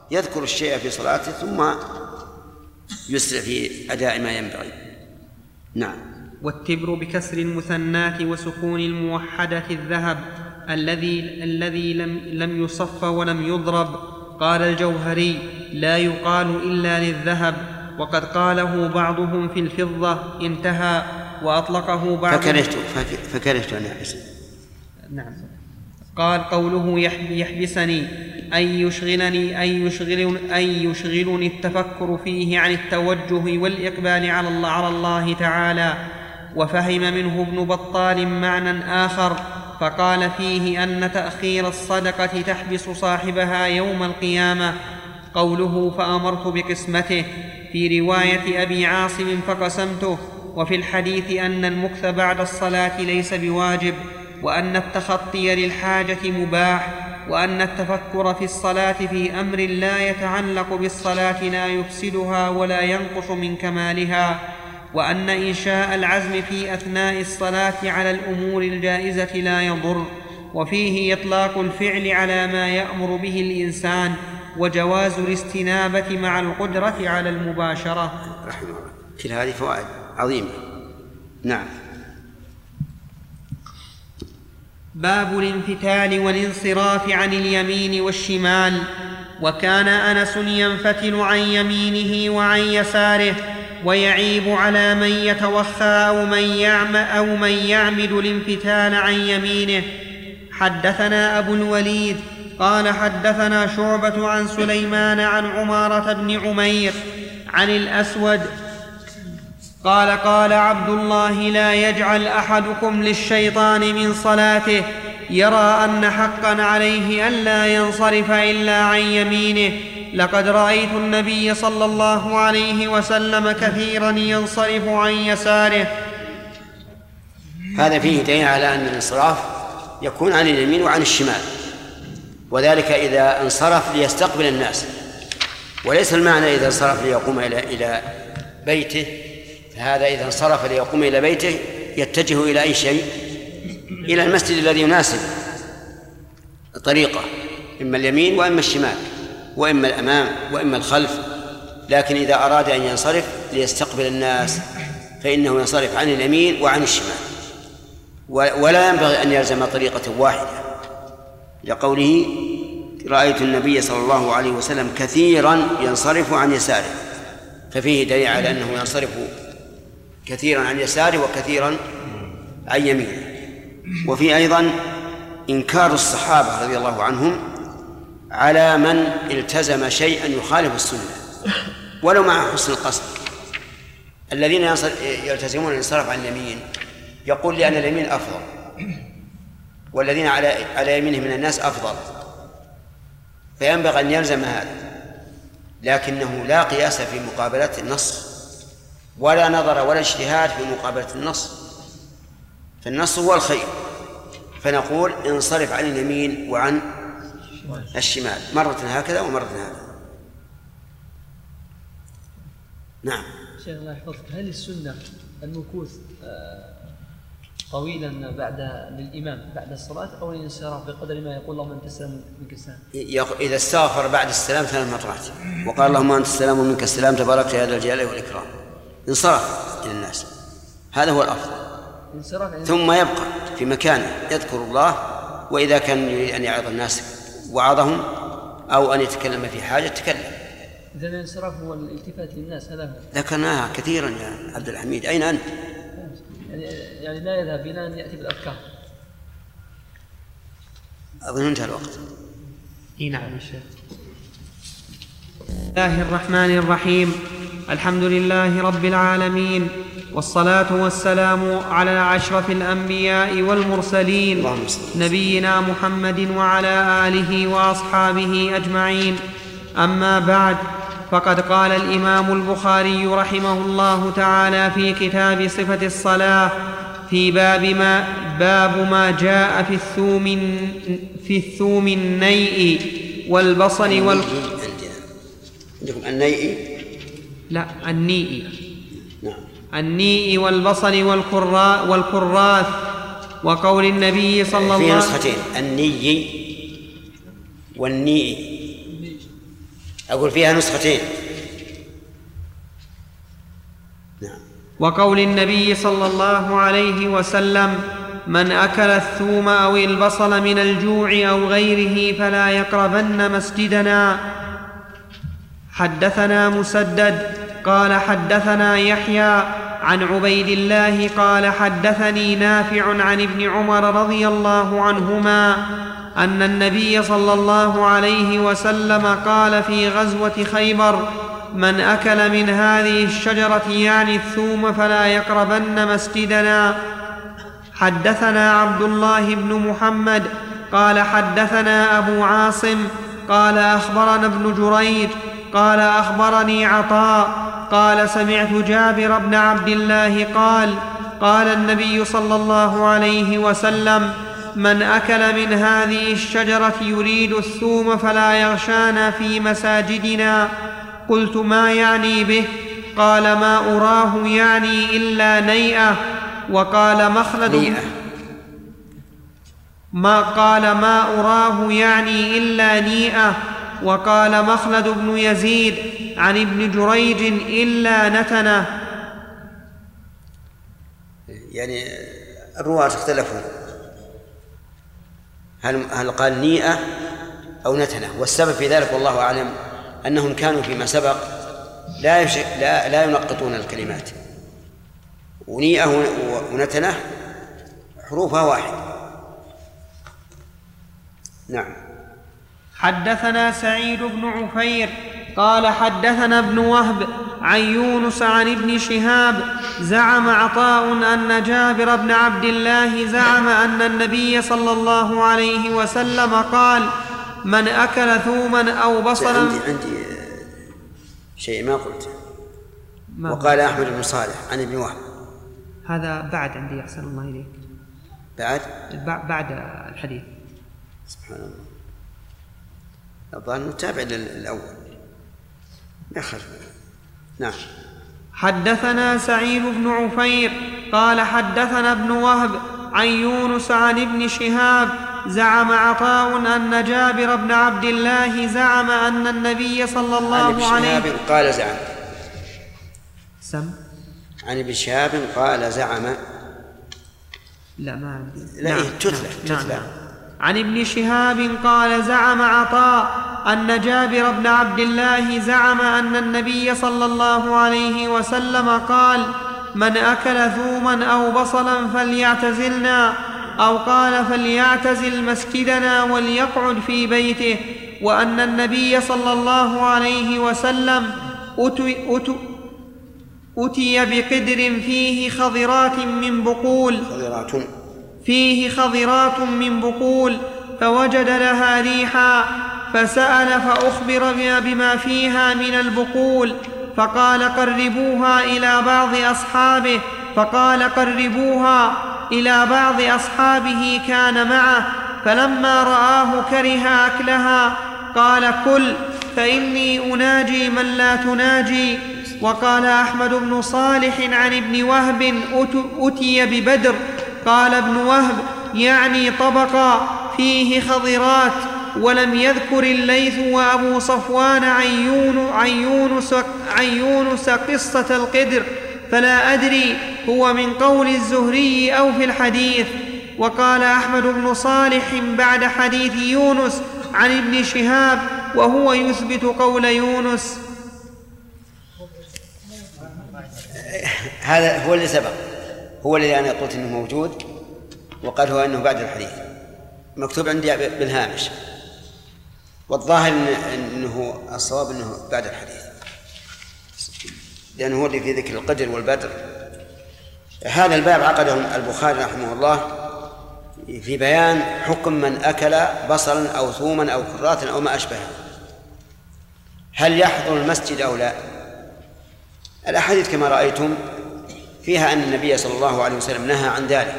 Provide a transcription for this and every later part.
يذكر الشيء في صلاته ثم يسرع في أداء ما ينبغي. نعم. والتبر بكسر المثنات وسكون الموحدة الذهب الذي لم يصف ولم يضرب. قال الجوهري: لا يقال إلا للذهب، وقد قاله بعضهم في الفضة. انتهى. وأطلقه بعضهم فكرهت أن يحبس. نعم. قال: قوله يحبسني أي يشغلني التفكر فيه عن التوجه والإقبال على الله تعالى. وفهم منه ابن بطال معنى آخر فقال فيه أن تأخير الصدقة تحبس صاحبها يوم القيامة. قوله فأمرت بقسمته في رواية أبي عاصم فقسمته. وفي الحديث أن المكث بعد الصلاة ليس بواجب، وأن التخطي للحاجة مباح، وأن التفكر في الصلاة في أمر لا يتعلق بالصلاة لا يفسدها ولا ينقص من كمالها، وأن إنشاء العزم في أثناء الصلاة على الأمور الجائزة لا يضر. وفيه إطلاق الفعل على ما يأمر به الإنسان، وجواز الاستنابة مع القدرة على المباشرة. رحمه الله. كل هذه فوائد عظيمة. نعم. باب الانفتال والانصراف عن اليمين والشمال. وكان أنس ينفتل عن يمينه وعن يساره، ويعيب على من يتوخى أو من يعمد الانفتال عن يمينه. حدثنا أبو الوليد قال حدثنا شعبة عن سليمان عن عمارة بن عمير عن الأسود قال: قال عبد الله: لا يجعل أحدكم للشيطان من صلاته يرى أن حقا عليه ألا ينصرف إلا عن يمينه. لقد رأيت النبي صلى الله عليه وسلم كثيرا ينصرف عن يساره. هذا فيه دليل على أن الانصراف يكون عن اليمين وعن الشمال، وذلك إذا انصرف ليستقبل الناس، وليس المعنى إذا انصرف ليقوم إلى بيته. هذا إذا انصرف ليقوم إلى بيته يتجه إلى أي شيء؟ إلى المسجد الذي يناسب طريقه، إما اليمين وإما الشمال، وإما الأمام وإما الخلف. لكن إذا أراد أن ينصرف ليستقبل الناس فإنه ينصرف عن اليمين وعن الشمال، ولا ينبغي أن يلزم طريقة واحدة، لقوله: رأيت النبي صلى الله عليه وسلم كثيرا ينصرف عن يساره، ففيه دليل على أنه ينصرف كثيرا عن يساره وكثيرا عن يمينه. وفي أيضا إنكار الصحابة رضي الله عنهم على من التزم شيئا يخالف السنة ولو مع حسن القصد. الذين يلتزمون الانصراف عن اليمين يقول لأن اليمين أفضل، والذين على يمينه من الناس أفضل، فينبغي أن يلزم هذا، لكنه لا قياس في مقابلة النص، ولا نظر ولا اجتهاد في مقابلة النص، فالنص هو الخير، فنقول انصرف عن اليمين وعن الشمال، مرة هكذا ومرة هكذا. نعم. شيخ الله يحفظك، هل السنة المكوث طويلا للإمام بعد الصلاة أو الانصراف بقدر ما يقول اللهم أنت السلام ومنك السلام؟ إذا استغفر بعد السلام 3 مرات وقال اللهم أنت السلام ومنك السلام تبارك يا ذا الجلال والإكرام، انصرف إلى الناس، هذا هو الأفضل. ثم يبقى في مكانه يذكر الله، وإذا كان يريد أن يعظ الناس وعظهم أو أن يتكلم في حاجة تكلم. إذا الانصراف هو الالتفات للناس، هذا هو. ذكرناها كثيرا يا عبد الحميد. أين أنت؟ يعني لا يذهب إلى أن يأتي بالأذكار. أظن انتهى الوقت. نعم يا شيخ. بسم الله الرحمن الرحيم. الحمد لله رب العالمين، والصلاة والسلام على أشرف الأنبياء والمرسلين نبينا محمد وعلى آله وأصحابه أجمعين. أما بعد، فقد قال الإمام البخاري رحمه الله تعالى في كتاب صفة الصلاة في باب ما جاء في الثوم النيء والبصل عندكم النيء؟ لا، النيء. نعم. النيء والبصل والكراث. وقول النبي صلى الله عليه وسلم في نسختين النيء والنيء. أقول فيها نسختين. نعم. وقول النبي صلى الله عليه وسلم: من أكل الثوم أو البصل من الجوع أو غيره فلا يقربن مسجدنا. حدثنا مسدد قال حدثنا يحيى عن عبيد الله قال حدثني نافع عن ابن عمر رضي الله عنهما أن النبي صلى الله عليه وسلم قال في غزوة خيبر: من أكل من هذه الشجرة يعني الثوم فلا يقربن مسجدنا. حدثنا عبد الله بن محمد قال حدثنا أبو عاصم قال أخبرنا ابن جريج قال أخبرني عطاء قال سمعت جابر بن عبد الله قال النبي صلى الله عليه وسلم: من أكل من هذه الشجرة يريد الثوم فلا يغشانا في مساجدنا. قلت: ما يعني به؟ قال: ما أراه يعني إلا نيئة. وقال مخلد ما أراه يعني إلا نيئة. وقال مخلد بن يزيد عن ابن جريج إلا نتنة. يعني الرواة اختلفوا هل قال نيئة أو نتنة، والسبب في ذلك والله أعلم أنهم كانوا فيما سبق لا ينقطون الكلمات، ونيئة ونتنة حروفها واحد. نعم. حدثنا سعيد بن عفير قال حدثنا ابن وهب عن يونس عن ابن شهاب زعم عطاء أن جابر بن عبد الله زعم أن النبي صلى الله عليه وسلم قال: من أكل ثوما أو بصلا. عندي شيء ما قلت. وقال أحمد بن صالح عن ابن وهب. هذا بعد عندي أحسن الله إليك. بعد الحديث. سبحان الله. الظاهر نتابع للأول. نعم. حدثنا سعيد بن عفير قال حدثنا ابن وهب عن يونس عن ابن شهاب زعم عطاء أن جابر بن عبد الله زعم أن النبي صلى الله عليه وسلم قال زعم. عن ابن شهاب قال زعم. لا ما عندي. لا تتلى. عن ابن شهاب قال زعم عطاء أن جابر بن عبد الله زعم أن النبي صلى الله عليه وسلم قال: من أكل ثوما أو بصلا فليعتزلنا، أو قال: فليعتزل مسجدنا وليقعد في بيته. وأن النبي صلى الله عليه وسلم أتي بقدر فيه خضرات من بقول فوجد لها ريحا، فسأل فأخبر بما فيها من البقول، فقال: قربوها إلى بعض أصحابه كان معه، فلما رآه كره أكلها قال: كل، فإني أناجي من لا تناجي. وقال أحمد بن صالح عن ابن وهب: أتي ببدر. قال ابن وهب: يعني طبقا فيه خضرات. ولم يذكر الليث وأبو صفوان عن يونس قصة القدر، فلا أدري هو من قول الزهري أو في الحديث. وقال أحمد بن صالح بعد حديث يونس عن ابن شهاب وهو يثبت قول يونس. هذا هو اللي سبق، هو الذي أنا قلت إنه موجود، وقال هو أنه بعد الحديث، مكتوب عندي بالهامش، والظاهر أنه الصواب أنه بعد الحديث، لأنه هو اللي في ذكر القدر والبدر. هذا الباب عقده البخاري رحمه الله في بيان حكم من أكل بصلا أو ثوما أو كراثا أو ما أشبهه، هل يحضر المسجد أو لا؟ الأحاديث كما رأيتم فيها أن النبي صلى الله عليه وسلم نهى عن ذلك،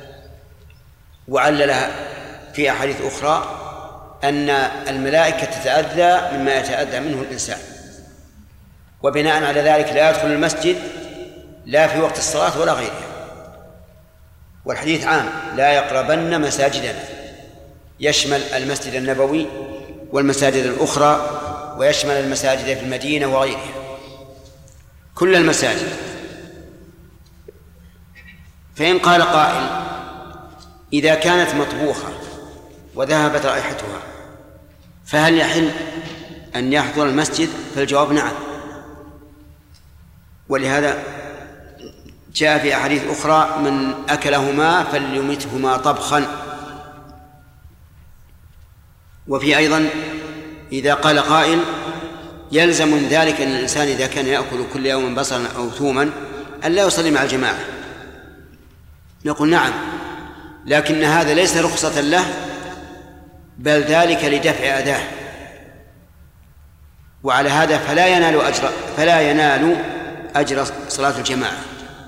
وعللها في أحاديث أخرى أن الملائكة تتأذى مما يتأذى منه الإنسان، وبناء على ذلك لا يدخل المسجد لا في وقت الصلاة ولا غيرها. والحديث عام: لا يقربن مساجدنا، يشمل المسجد النبوي والمساجد الأخرى ويشمل المساجد في المدينة وغيرها، كل المساجد. فإن قال قائل: إذا كانت مطبوخة وذهبت رائحتها فهل يحل أن يحضر المسجد؟ فالجواب نعم، ولهذا جاء في أحاديث أخرى: من أكلهما فليمتهما طبخا. وفي أيضا إذا قال قائل: يلزم من ذلك أن الإنسان إذا كان يأكل كل يوم بصلا أو ثوما أن لا يصلي مع الجماعة. نقول نعم، لكن هذا ليس رخصة له، بل ذلك لدفع أذاه، وعلى هذا فلا ينال أجر صلاة الجماعة.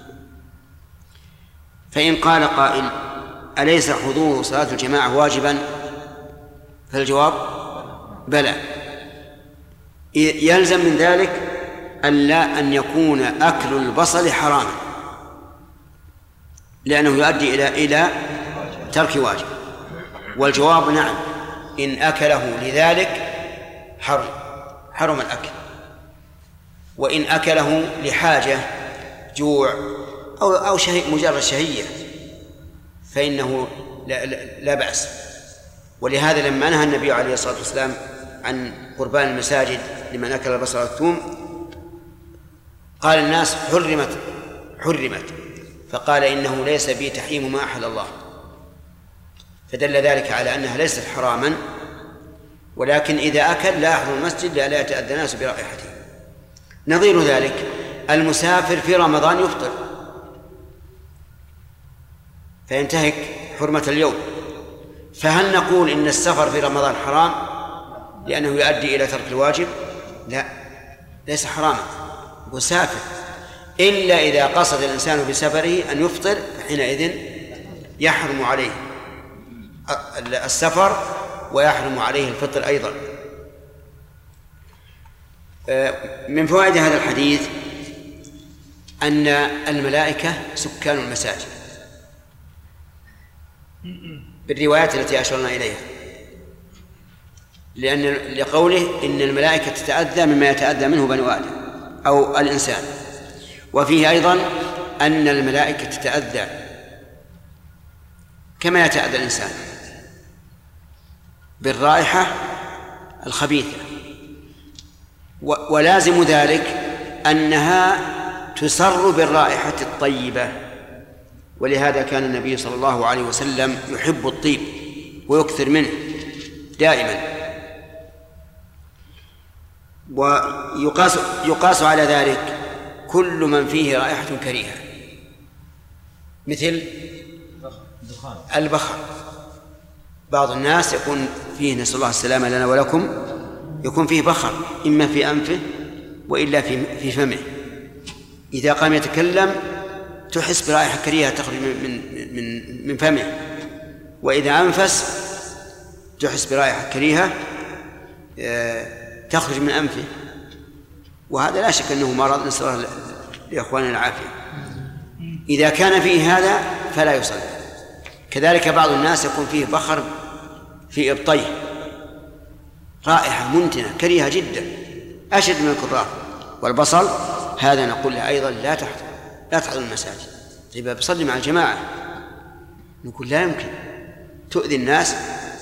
فإن قال قائل: أليس حضور صلاة الجماعة واجبا؟ فالجواب بلى. يلزم من ذلك أن يكون أكل البصل حراما، لأنه يؤدي إلى ترك واجب. والجواب نعم، إن أكله لذلك حرم الأكل، وإن أكله لحاجة جوع أو مجرد شهية فإنه لا بأس. ولهذا لما نهى النبي عليه الصلاة والسلام عن قربان المساجد لمن أكل البصل والثوم قال الناس: حرمت، فقال: إنه ليس بي تحريم ما أحل الله. فدل ذلك على أنها ليست حراما، ولكن إذا أكل لا يحضر المسجد لا يتأذى الناس برائحته. نظير ذلك المسافر في رمضان يفطر فينتهك حرمة اليوم، فهل نقول إن السفر في رمضان حرام لأنه يؤدي إلى ترك الواجب؟ لا، ليس حراما، مسافر، إلا إذا قصد الإنسان بسفره أن يفطر، حينئذ يحرم عليه السفر ويحرم عليه الفطر أيضا. من فوائد هذا الحديث أن الملائكة سكان المساجد بالروايات التي أشرنا إليها، لقوله إن الملائكة تتأذى مما يتأذى منه بنو آدم أو الإنسان. وفيه أيضا أن الملائكة تتأذى كما يتأذى الإنسان بالرائحة الخبيثة، ولازم ذلك أنها تسر بالرائحة الطيبة. ولهذا كان النبي صلى الله عليه وسلم يحب الطيب ويكثر منه دائما. ويقاس على ذلك كل من فيه رائحة كريهة مثل البخر. بعض الناس يكون فيه، نسأل الله السلامة لنا ولكم، يكون فيه بخر إما في أنفه وإلا في فمه، إذا قام يتكلم تحس برائحة كريهة تخرج من فمه، وإذا أنفس تحس برائحة كريهة تخرج من أنفه، وهذا لا شك أنه مرض، نسأل الله لإخواننا العافية. إذا كان فيه هذا فلا يصلي. كذلك بعض الناس يكون فيه بخر في إبطيه، رائحة منتنة كريهة جدا أشد من الكراث. والبصل هذا نقول له أيضا لا تحضر المساجد. طيب بصلي مع الجماعة، نقول لا يمكن، تؤذي الناس.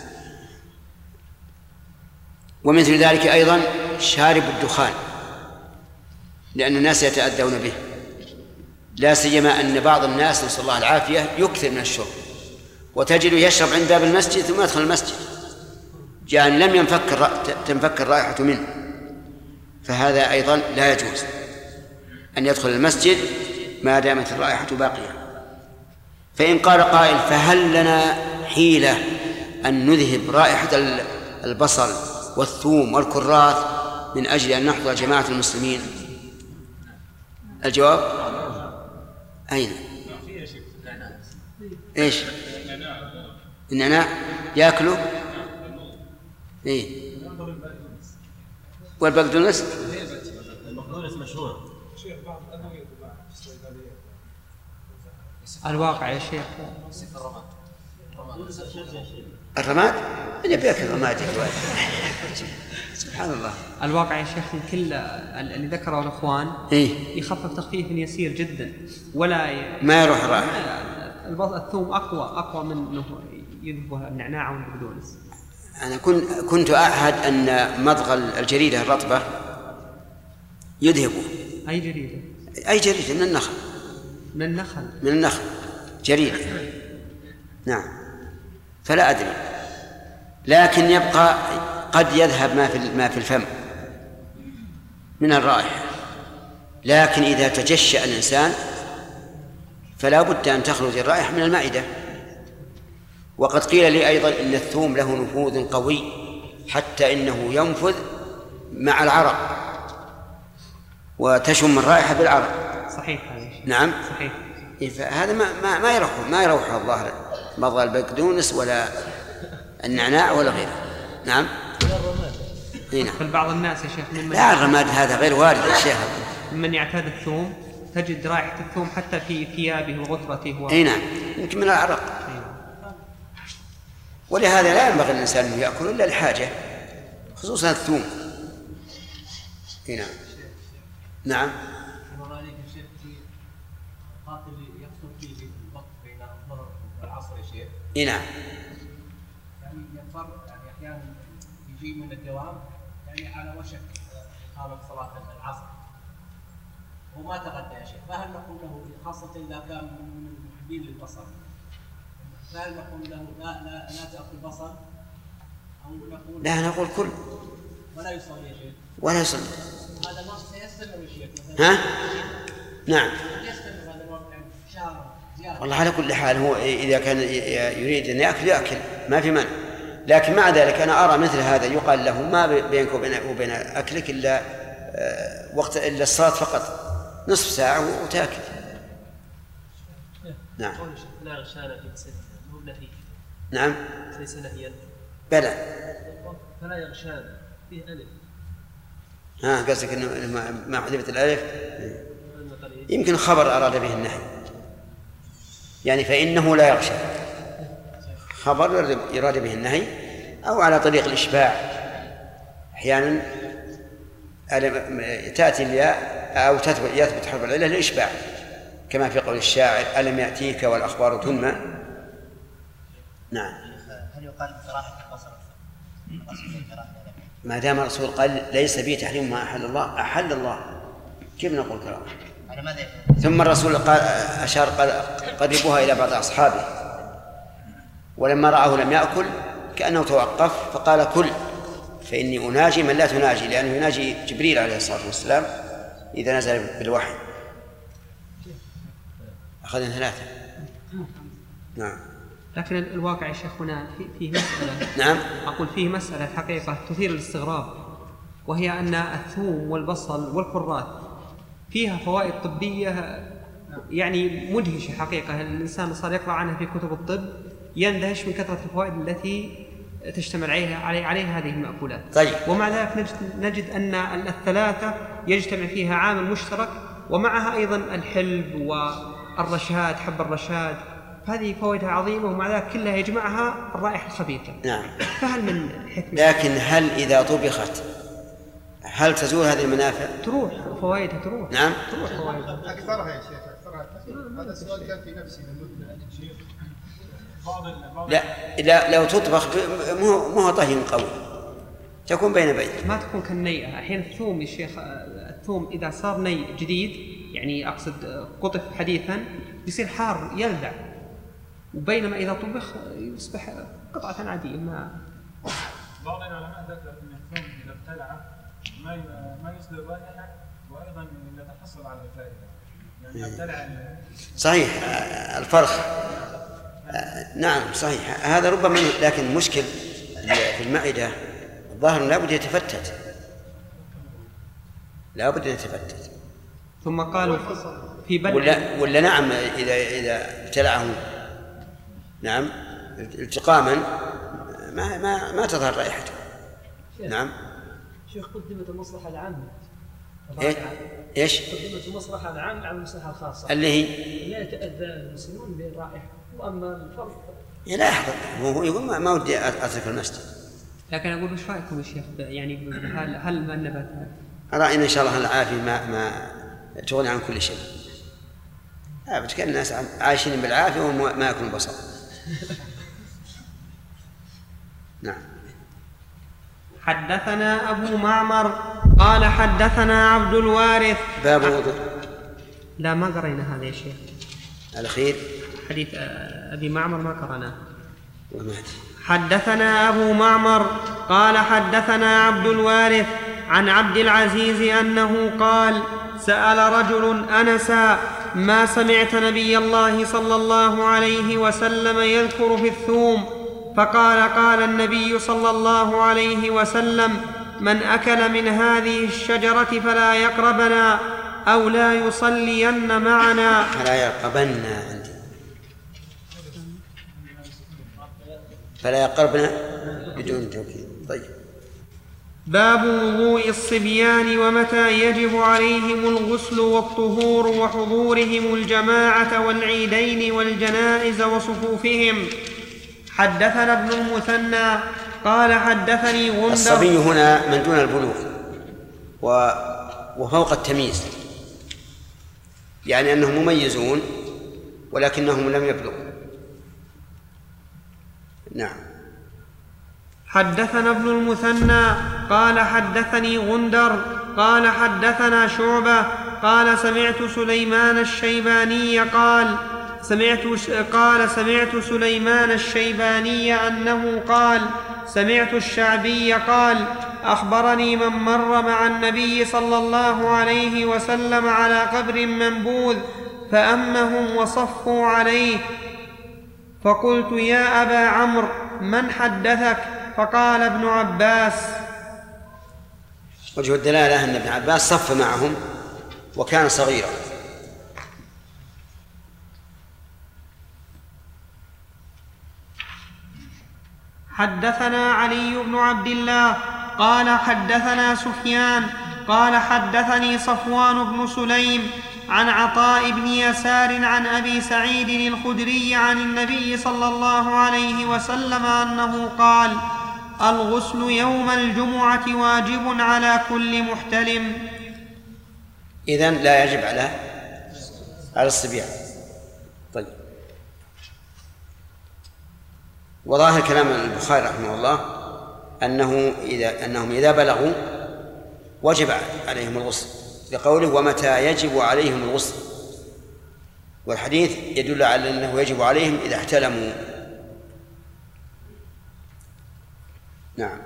ومثل ذلك أيضا شارب الدخان، لأن الناس يتأذون به، لا سيما أن بعض الناس نسأل الله العافية يكثر من الشرب، وتجد يشرب عند باب المسجد ثم يدخل المسجد جاء لم تنفك الرائحة منه، فهذا أيضا لا يجوز أن يدخل المسجد ما دامت الرائحة باقية. فإن قال قائل: فهل لنا حيلة أن نذهب رائحة البصل والثوم والكراث من أجل أن نحضر جماعة المسلمين؟ الجواب: أين؟ إيش؟ النعناع يأكله؟ إيه؟ والبقدونس؟ البقدونس مشهور. الواقع يا شيخ الرماد؟ اللي بياكل رماد سبحان الله. الواقع يا شيخ كل اللي ذكره الأخوان يخفف تخفيف يسير جدا ولا ما يروح الرائحة. الثوم أقوى من أنه يذهب النعناع والبقدونس. أنا كنت أعهد أن مضغ الجريدة الرطبة يذهبه. أي جريدة؟ أي جريدة من النخل. من النخل جريدة. نعم. فلا أدري، لكن يبقى قد يذهب ما في الفم من الرائحة، لكن إذا تجشأ الإنسان فلا بد أن تخرج الرائحة من المعدة. وقد قيل لي أيضا إن الثوم له نفوذ قوي حتى إنه ينفذ مع العرق وتشم الرائحة بالعرق. صحيح هذا الشيء. نعم صحيح. فهذا ما يروح الظاهر مضغ البقدونس ولا النعناع ولا غيره. نعم. بل بعض الناس يا شيخ لا الرماد هذا غير وارد يا شيخ. من يعتاد الثوم تجد رائحة الثوم حتى في ثيابه وغترته اي نعم، يمكن من العرق. ولهذا لا ينبغي الإنسان أن يأكل إلا الحاجة، خصوصا الثوم. اي نعم. نعم. اي نعم. يعني يضطر يعني احيانا يجي من الدوام يعني على وشك إقامة صلاة العصر وما تغدى يا شيخ، فهل نقول له خاصة إذا كان من المحبين للبصل، فهل نقول له لا تأكل بصل أو نقول لا نقول كل ولا يصلي يا شيخ؟ ولا يصلي. هذا ما سيستمر يا شيخ. ها؟ نعم. يستمر هذا الوقت يعني شهر زيادة. والله على كل حال هو إذا كان يريد أن يأكل ما في مانع، لكن مع ذلك أنا أرى مثل هذا يقال له ما بينك وبين أكلك إلا وقت إلا الصلاة فقط نصف ساعة وتأكل. نعم. لا غشانة في مسجد مو بنهي. نعم. ليس نهيا. بلى. فلا يغشان فيه ألف. قصدك إنه ما حذفت الألف يمكن خبر أراد به النهي، يعني فإنه لا يغشى، خبر يراد به النهي، أو على طريق الإشباع. أحيانا تأتي الياء أو يثبت حرف العلة للإشباع، كما في قول الشاعر ألم يأتيك والأخبار تنمى. نعم. هل يقال كراهة البصر؟ ما دام الرسول قال ليس بي تحريم ما أحل الله، أحل الله، كيف نقول كراهة؟ ثم الرسول قال أشار قال قربوها إلى بعض أصحابه، ولما رآه لم يأكل كأنه توقف فقال كل، فإني أناجي من لا تناجي، لأنه يناجي جبريل عليه الصلاة والسلام إذا نزل بالوحي. أخذنا 3. نعم. لكن الواقع يا شيخ هنا فيه مسألة. نعم. أقول فيه مسألة حقيقة تثير الاستغراب، وهي أن الثوم والبصل والكرات فيها فوائد طبية يعني مدهشة حقيقة. الإنسان صار يقرأ عنها في كتب الطب يندهش من كثرة الفوائد التي تشتمل عليها هذه المأكولات. طيب. ومع ذلك نجد أن الثلاثة يجتمع فيها عامل مشترك، ومعها أيضا الحلب والرشاد، حب الرشاد، هذه فوائدها عظيمة، ومع ذلك كلها يجمعها الرائحة الخبيثة. نعم. فهل من حكمة؟ لكن هل إذا طبخت هل تزول هذه المنافع؟ تروح فوائدها، تروح. نعم. تروح فوائدها. أكثرها يا شيخ، أكثرها. هذا السؤال كان في نفسي لا لو تطبخ مو طهي قوي، تكون بين بين، ما تكون كالنيئة. أحيانا الثوم يا شيخ، الثوم إذا صار ني جديد يعني أقصد قطف حديثا يصير حار يلذع، وبينما إذا طبخ يصبح قطعة عادية. بعض العلماء ذكر أن الثوم إذا ابتلع ما يصدر رائحة، وأيضا يتحصل على الفائدة، يعني ابتلع. صحيح الفرخ. نعم صحيح هذا ربما، لكن المشكل في المعدة الظاهر لا بد يتفتت، لا بد يتفتت. ثم قالوا في بلع ولا نعم إذا ابتلعه نعم التقاما ما تظهر رائحته. نعم. شيخ قدمت المصلحة العامة. إيش؟ قدمت المصلحة العامة على المصلحة الخاصة. اللي هي لا يتأذى المسلمون بالرائحة، وأما الفرق لا يحضر، هو يقول ما ودي أترك المسجد. لكن أقول وش رأيكم يا شيخ يعني هل ما النبات؟ أرى إن شاء الله العافية ما تغني عن كل شيء. كان الناس عايشين بالعافية وما يأكلون بصل. نعم. حدثنا أبو معمر قال حدثنا عبد الوارث. باب الوضوء. لا ما قرينا هذا يا شيخ. الأخير حديث أبي معمر ما قرأناه. ومات. حدثنا أبو معمر قال حدثنا عبد الوارث عن عبد العزيز أنه قال سأل رجل أنسا ما سمعت نبي الله صلى الله عليه وسلم يذكر في الثوم، فقال قال النبي صلى الله عليه وسلم من أكل من هذه الشجرة فلا يقربنا أو لا يصلين معنا. فلا يقربنا عندي، فلا يقربنا بدون توكيد. طيب. باب وضوء الصبيان ومتى يجب عليهم الغسل والطهور وحضورهم الجماعة والعيدين والجنائز وصفوفهم. حدثنا ابن المثنى قال حدثني غندر. الصبي هنا من دون البلوغ وفوق التمييز، يعني أنهم مميزون ولكنهم لم يبلغوا. نعم. حدثنا ابن المثنى قال حدثني غندر قال حدثنا شعبة قال سمعت سليمان الشيباني قال سمعت سليمان الشيباني أنه قال سمعت الشعبي قال أخبرني من مر مع النبي صلى الله عليه وسلم على قبر منبوذ فأمهم وصفوا عليه، فقلت يا أبا عمرو من حدثك؟ فقال ابن عباس. وجه الدلالة أن ابن عباس صف معهم وكان صغيرا. حدثنا علي بن عبد الله قال حدثنا سفيان قال حدثني صفوان بن سليم عن عطاء بن يسار عن أبي سعيد الخدري عن النبي صلى الله عليه وسلم أنه قال الغسل يوم الجمعة واجب على كل محتلم. إذن لا يجب على الصبيان. طيب. وظاهر كلام البخاري رحمه الله أنهم إذا بلغوا وجب عليهم الغسل، لقوله ومتى يجب عليهم الغسل، والحديث يدل على أنه يجب عليهم إذا احتلموا. نعم.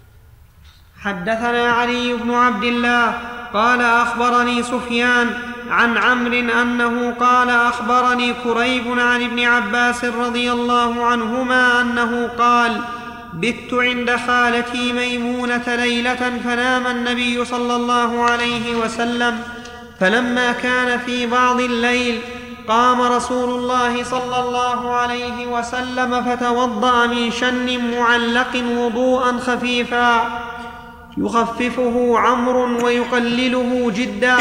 حدثنا علي بن عبد الله قال أخبرني سفيان عن عمرو أنه قال أخبرني كريب عن ابن عباس رضي الله عنهما أنه قال بت عند خالتي ميمونة ليلة فنام النبي صلى الله عليه وسلم، فلما كان في بعض الليل قام رسول الله صلى الله عليه وسلم فتوضأ من شن معلق وضوءا خفيفا يخففه عمرو ويقلله جدا،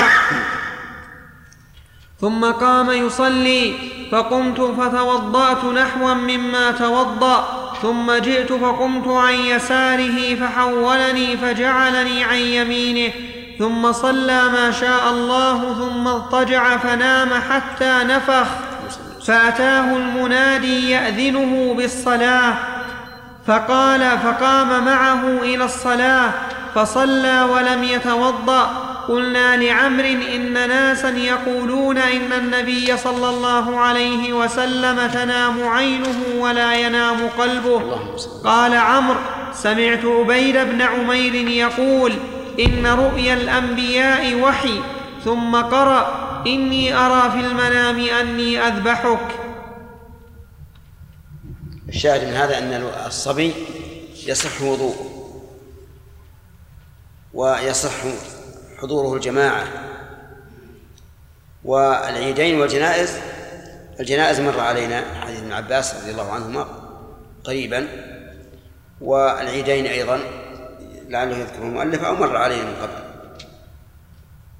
ثم قام يصلي فقمت فتوضأت نحوا مما توضأ، ثم جئت فقمت عن يساره فحولني فجعلني عن يمينه، ثم صلى ما شاء الله ثم اضطجع فنام حتى نفخ، فأتاه المنادي يأذنه بالصلاة فقام معه إلى الصلاة فصلى ولم يتوضأ. قلنا لعمرو إن ناسا يقولون إن النبي صلى الله عليه وسلم تنام عينه ولا ينام قلبه. قال عمرو سمعت عبيد بن عمير يقول إن رؤيا الأنبياء وحي، ثم قرأ إني أرى في المنام أني أذبحك. الشاهد من هذا أن الصبي يصح وضوءه ويصح حضوره الجماعة والعيدين والجنائز. الجنائز مر علينا حديث ابن عباس رضي الله عنهما قريبا، والعيدين أيضا لعله يذكره المؤلف أو مر علينا من قبل.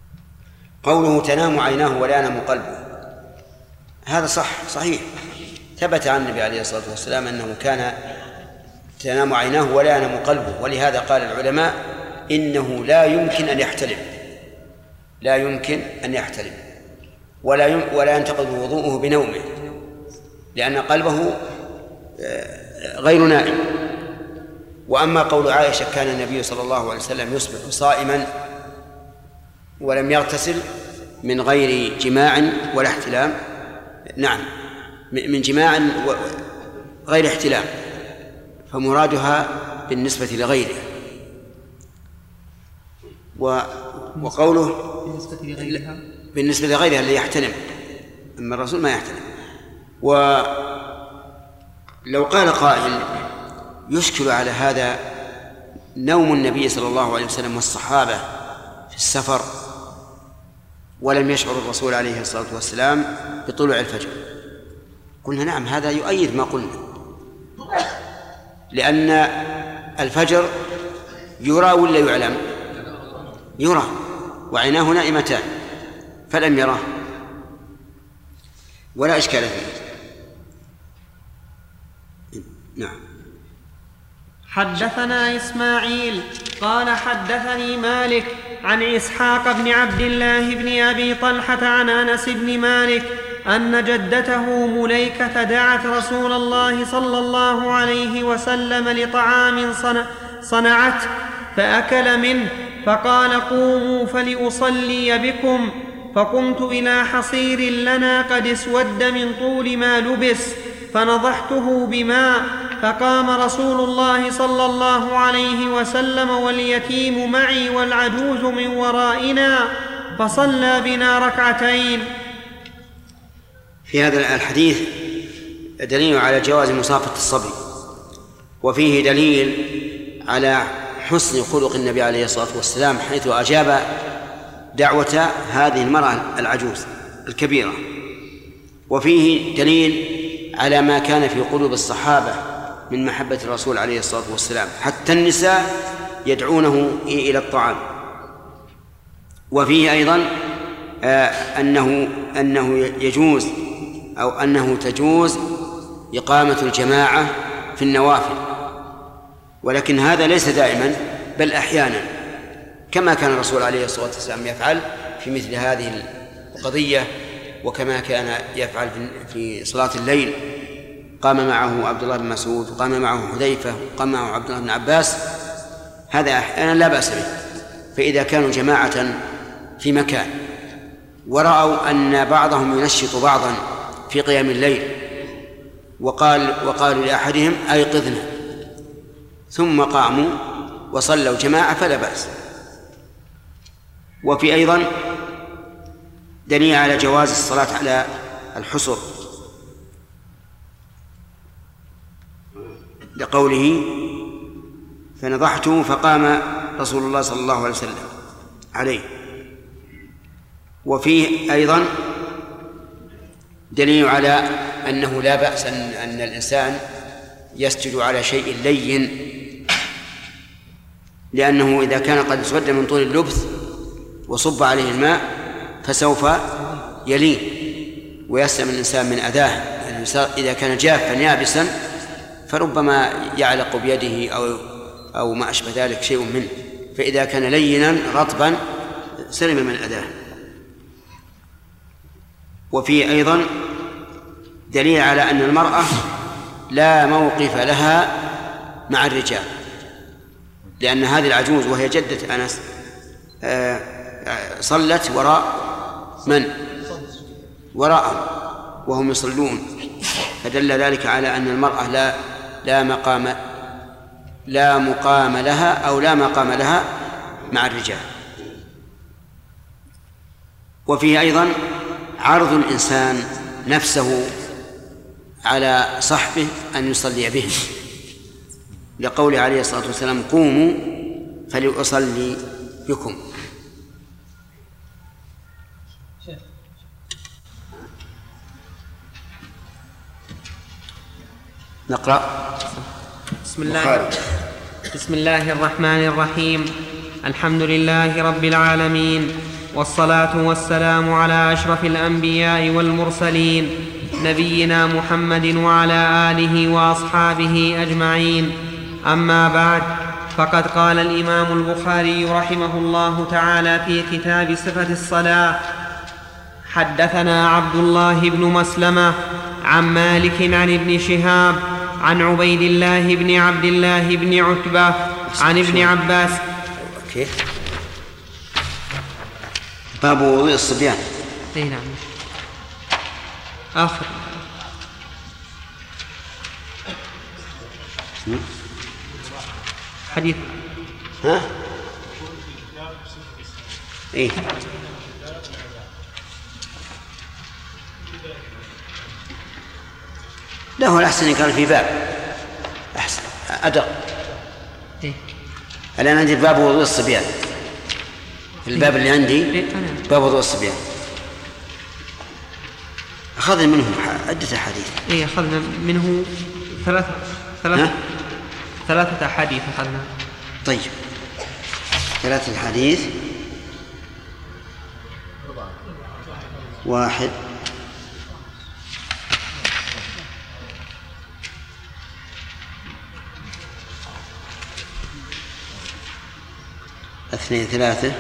قوله تنام عيناه ولا ينام قلبه هذا صحيح، ثبت عن النبي عليه الصلاة والسلام أنه كان تنام عيناه ولا ينام قلبه، ولهذا قال العلماء إنه لا يمكن أن يحتلم، لا يمكن أن يحتلم ولا ينتقض وضوءه بنومه، لأن قلبه غير نائم. وأما قول عائشة كان النبي صلى الله عليه وسلم يصبح صائما ولم يغتسل من غير جماع ولا احتلام، نعم من جماع غير احتلام، فمرادها بالنسبة لغيره. وقوله بالنسبة لغيرها اللي يحتلم، أما الرسول ما يحتلم. ولو قال قائل يشكل على هذا نوم النبي صلى الله عليه وسلم والصحابة في السفر ولم يشعر الرسول عليه الصلاة والسلام بطلوع الفجر، قلنا نعم هذا يؤيد ما قلنا، لأن الفجر يرى ولا يعلم؟ يرى، وعيناه نائمتان فلم يراه، ولا إشكال فيه. نعم. حدثنا إسماعيل قال حدثني مالك عن إسحاق بن عبد الله بن أبي طلحة عن أنس بن مالك أن جدته مليكة دعت رسول الله صلى الله عليه وسلم لطعام صنعته فأكل منه، فقال قوموا فلأصلي بكم، فقمت إلى حصير لنا قد اسود من طول ما لبس فنضحته بماء، فقام رسول الله صلى الله عليه وسلم واليتيم معي والعجوز من ورائنا فصلى بنا ركعتين. في هذا الحديث دليل على جواز مصافحة الصبي، وفيه دليل على حسن خلق النبي عليه الصلاة والسلام حيث أجاب دعوة هذه المرأة العجوز الكبيرة، وفيه دليل على ما كان في قلوب الصحابة من محبة الرسول عليه الصلاة والسلام، حتى النساء يدعونه إلى الطعام. وفيه أيضا أنه يجوز أو أنه تجوز إقامة الجماعة في النوافل، ولكن هذا ليس دائما بل أحيانا، كما كان الرسول عليه الصلاة والسلام يفعل في مثل هذه القضية، وكما كان يفعل في صلاة الليل، قام معه عبد الله بن مسعود وقام معه حذيفة وقام معه عبد الله بن عباس، هذا أحيانا لا بأس به. فإذا كانوا جماعة في مكان ورأوا أن بعضهم ينشط بعضا في قيام الليل وقالوا لأحدهم أيقظنا، ثم قاموا وصلوا جماعة فلا بأس. وفي أيضا دليل على جواز الصلاة على الحصر لقوله فنضحته فقام رسول الله صلى الله عليه وسلم عليه. وفيه أيضا دليل على أنه لا بأس أن الإنسان يسجد على شيء لين، لأنه إذا كان قد اسود من طول اللبث وصب عليه الماء فسوف يلين ويسلم الإنسان من أذاه، يعني إذا كان جافا يابسا فربما يعلق بيده أو ما أشبه ذلك شيء منه، فإذا كان لينا رطبا سلم من أذاه. وفيه أيضا دليل على أن المرأة لا موقف لها مع الرجال، لأن هذه العجوز وهي جدة أنس صلت وراء من؟ وراءهم وهم يصلون، فدل ذلك على أن المرأة لا مقام لها أو لا مقام لها مع الرجال. وفيه أيضا عرض الإنسان نفسه على صحبه أن يصلي به، لقوله عليه الصلاة والسلام قوموا فلأصلي بكم. نقرأ. بسم الله الرحمن الرحيم. الحمد لله رب العالمين، والصلاة والسلام على أشرف الأنبياء والمرسلين نبينا محمد وعلى آله وأصحابه أجمعين. أما بعد، فقد قال الإمام البخاري رحمه الله تعالى في كتاب صفة الصلاة: حدثنا عبد الله بن مسلمة عن مالك عن ابن شهاب عن عبيد الله بن عبد الله بن عتبة عن ابن عباس. باب وضوء الصبيان. اي نعم، آخر حديث. ها؟ إيه؟ لا، هو الأحسن إن كان في باب أحسن أدق. إيه؟ الآن عندي باب وضوء الصبيان، في الباب اللي عندي باب وضوء الصبيان أخذنا منه عدة أحاديث. إيه، أخذنا منه ثلاثة أحاديث أخذنا. طيب، 3 أحاديث. 1 2 3.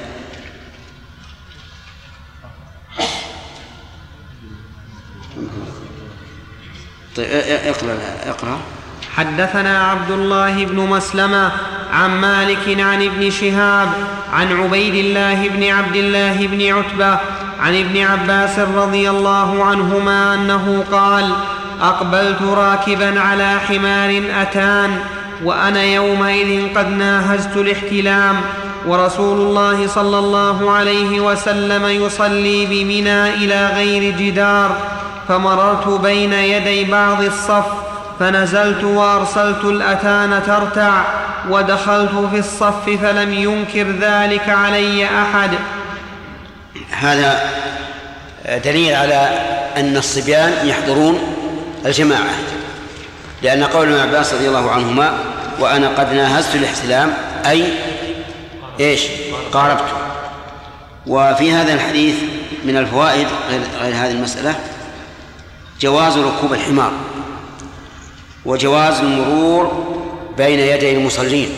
طيب اقرأ. حدثنا عبد الله بن مسلمة عن مالك عن ابن شهاب عن عبيد الله بن عبد الله بن عتبة عن ابن عباس رضي الله عنهما أنه قال: أقبلت راكبا على حمار أتان وأنا يومئذ قد ناهزت الاحتلام، ورسول الله صلى الله عليه وسلم يصلي بمنى إلى غير جدار، فمررت بين يدي بعض الصف فنزلت وأرسلت الأتان ترتع، ودخلت في الصف فلم ينكر ذلك علي أحد. هذا دليل على أن الصبيان يحضرون الجماعة، لأن قول ابن عباس رضي الله عنهما: وأنا قد ناهزت الاحتلام، أي إيش؟ قاربت. وفي هذا الحديث من الفوائد غير هذه المسألة جواز ركوب الحمار، وجواز المرور بين يدي المصلين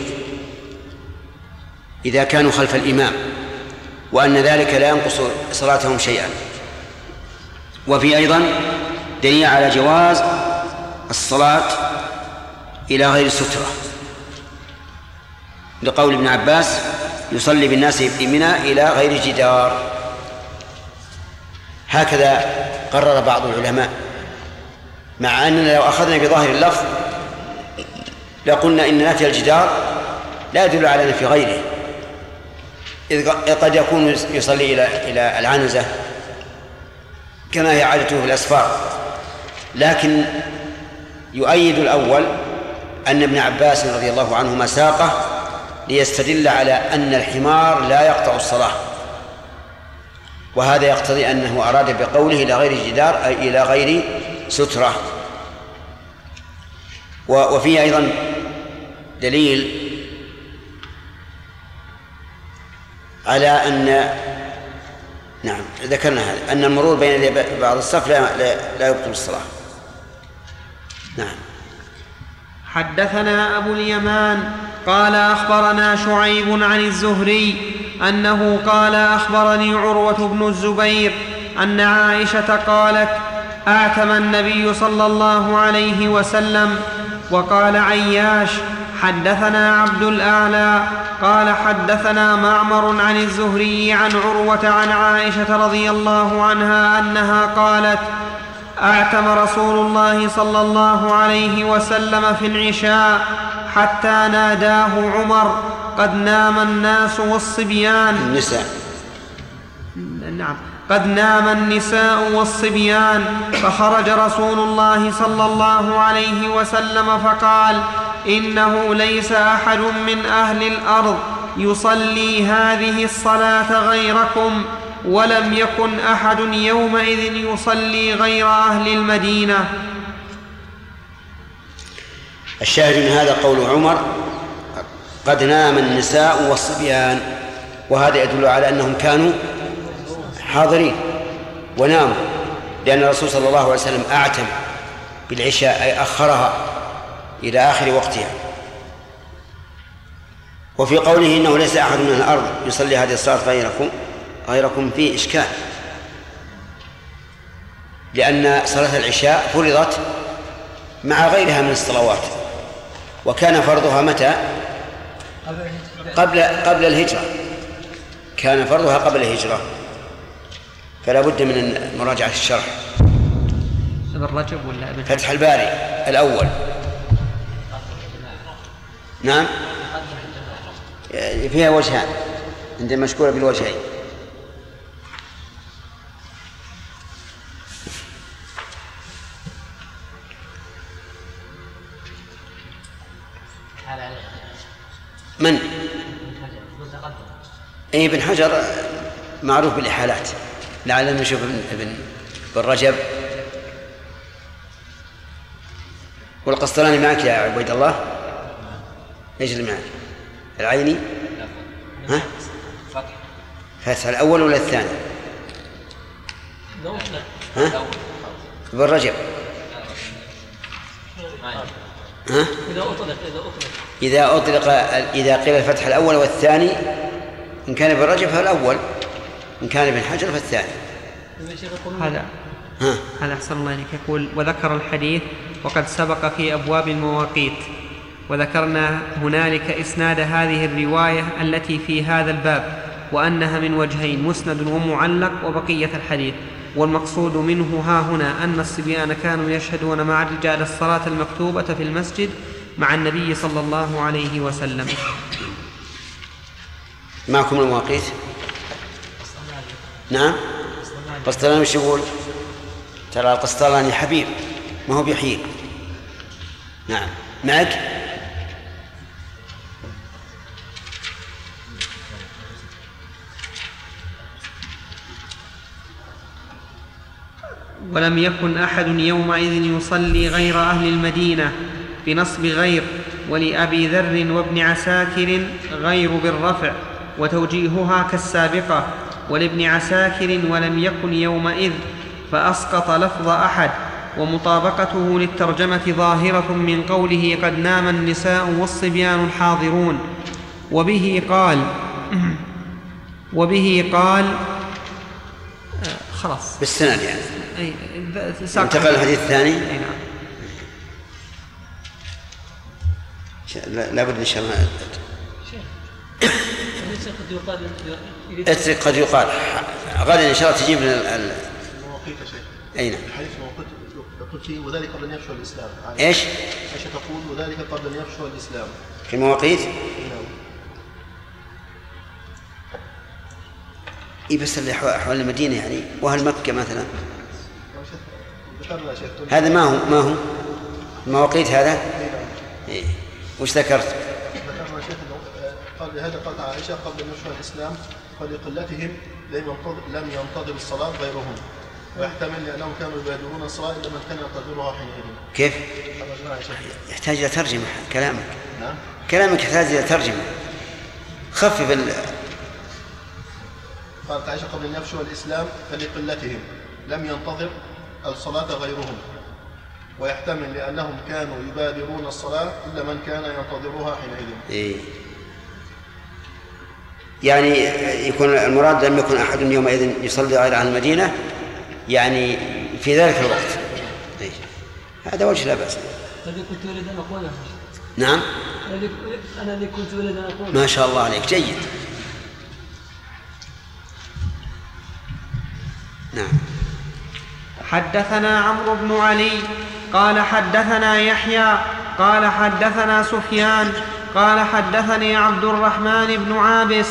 إذا كانوا خلف الإمام، وأن ذلك لا ينقص صلاتهم شيئا. وفي أيضا دليل على جواز الصلاة إلى غير سترة، لقول ابن عباس: يصلي بالناس بمنى إلى غير جدار. هكذا قرر بعض العلماء، مع أننا لو أخذنا بظاهر اللفظ لقلنا إن نفي الجدار لا يدل على نفي غيره، إذ قد يكون يصلي إلى العنزة كما هي عادته في الأسفار. لكن يؤيد الأول أن ابن عباس رضي الله عنهما ساقه ليستدل على أن الحمار لا يقطع الصلاة، وهذا يقتضي أنه أراد بقوله إلى غير جدار أي إلى غير سترة. وفيه أيضا دليل على أن، نعم ذكرنا هذا، أن المرور بين بعض الصف لا يبطل الصلاة. نعم. حدثنا أبو اليمان قال أخبرنا شعيب عن الزهري أنه قال: أخبرني عروة بن الزبير أن عائشة قالت: أعتم النبي صلى الله عليه وسلم. وقال عياش: حدثنا عبد الأعلى قال: حدثنا معمر عن الزهري عن عروة عن عائشة رضي الله عنها أنها قالت: أعتم رسول الله صلى الله عليه وسلم في العشاء حتى ناداه عمر: قد نام الناس والصبيان. النساء. نعم، قد نام النساء والصبيان. فخرج رسول الله صلى الله عليه وسلم فقال: إنه ليس أحد من أهل الأرض يصلي هذه الصلاة غيركم، ولم يكن أحد يومئذ يصلي غير أهل المدينة. الشاهد من هذا قول عمر: قد نام النساء والصبيان، وهذا يدل على أنهم كانوا حاضرين وناموا. لأن الرسول صلى الله عليه وسلم أعتم بالعشاء أي أخرها إلى آخر وقتها. وفي قوله إنه ليس أحد من الأرض يصلي هذه الصلاة غيركم فيه إشكال، لأن صلاة العشاء فرضت مع غيرها من الصلوات، وكان فرضها متى؟ قبل الهجرة، كان فرضها قبل الهجرة، فلا بد من مراجعة الشرح. ابن رجب ولا ابن فتح الباري الأول. نعم، فيها وجهان عند المشكورة بالوجهين. من؟ اي ابن حجر معروف بالإحالات، لعلنا نشوف ابن رجب. والقسطلاني معك يا عبيد الله؟ ايش اللي معك؟ العيني؟ ها؟ فتح الأول ولا الثاني؟ ها؟ ابن رجب. ها؟ إذا قيل الفتح الأول والثاني، إن كان ابن رجب فالأول، إن كان ابن حجر فالثاني. هذا أحسن الله إليك. يقول: وذكر الحديث وقد سبق في أبواب المواقيت، وذكرنا هنالك إسناد هذه الرواية التي في هذا الباب، وأنها من وجهين: مسند ومعلق، وبقية الحديث. والمقصود منه ها هنا أن الصبيان كانوا يشهدون مع الرجال الصلاة المكتوبة في المسجد مع النبي صلى الله عليه وسلم. معكم المواقيت؟ نعم. قسطلاني وش يقول؟ ترى القسطلاني حبيب ما هو بيحيل. نعم معك. ولم يكن أحد يومئذ يصلي غير أهل المدينة بنصب غير، ولأبي ذر وابن عساكر غير بالرفع، وتوجيهها كالسابقة. ولابن عساكر ولم يكن يومئذ، فأسقط لفظ أحد، ومطابقته للترجمة ظاهرة من قوله: قد نام النساء والصبيان الحاضرون. وبه قال خلاص بالسند يعني انتقل الحديث الثاني. نعم. لا بد ان شاء الله قد يقال غدا ان شاء الله تجيب لنا مواقيت يا شيخ. اي نعم. الحديث قلت فيه وذلك قبل ان يفشو الاسلام. ايش تقول وذلك قبل ان يفشو الاسلام في المواقيت؟ نعم. اي بس اللي حول المدينه يعني، واهل مكه مثلا هذا ما هو المواقيت هذا. إيه. وش ذكرت؟ ذكرنا شيخ قال لهذا قالت عائشه قبل ان يفشو الاسلام فلقلتهم لم ينتظر الصلاه غيرهم، ويحتمل لانهم كانوا يبادرون الصلاه الا من كان ينتظرها حينئذ. كيف؟ يحتاج الى ترجمه كلامك. نعم. كلامك يحتاج الى ترجمه. خفف قالت عائشه قبل ان يفشو الاسلام فلقلتهم لم ينتظر الصلاه غيرهم، ويحتمل لأنهم كانوا يبادرون الصلاة إلا من كان ينتظرها حينئذ. إيه. يعني يكون المراد لم يكن أحد يومئذ يصلي غير عن المدينة، يعني في ذلك الوقت. إيه. هذا وجه لا بأس. الذي كنت أريد أن أقوله. نعم. أنا اللي كنت أريد أن أقوله. ما شاء الله عليك جيد. نعم. حدثنا عمرو بن علي قال حدثنا يحيى قال حدثنا سفيان قال حدثني عبد الرحمن بن عابس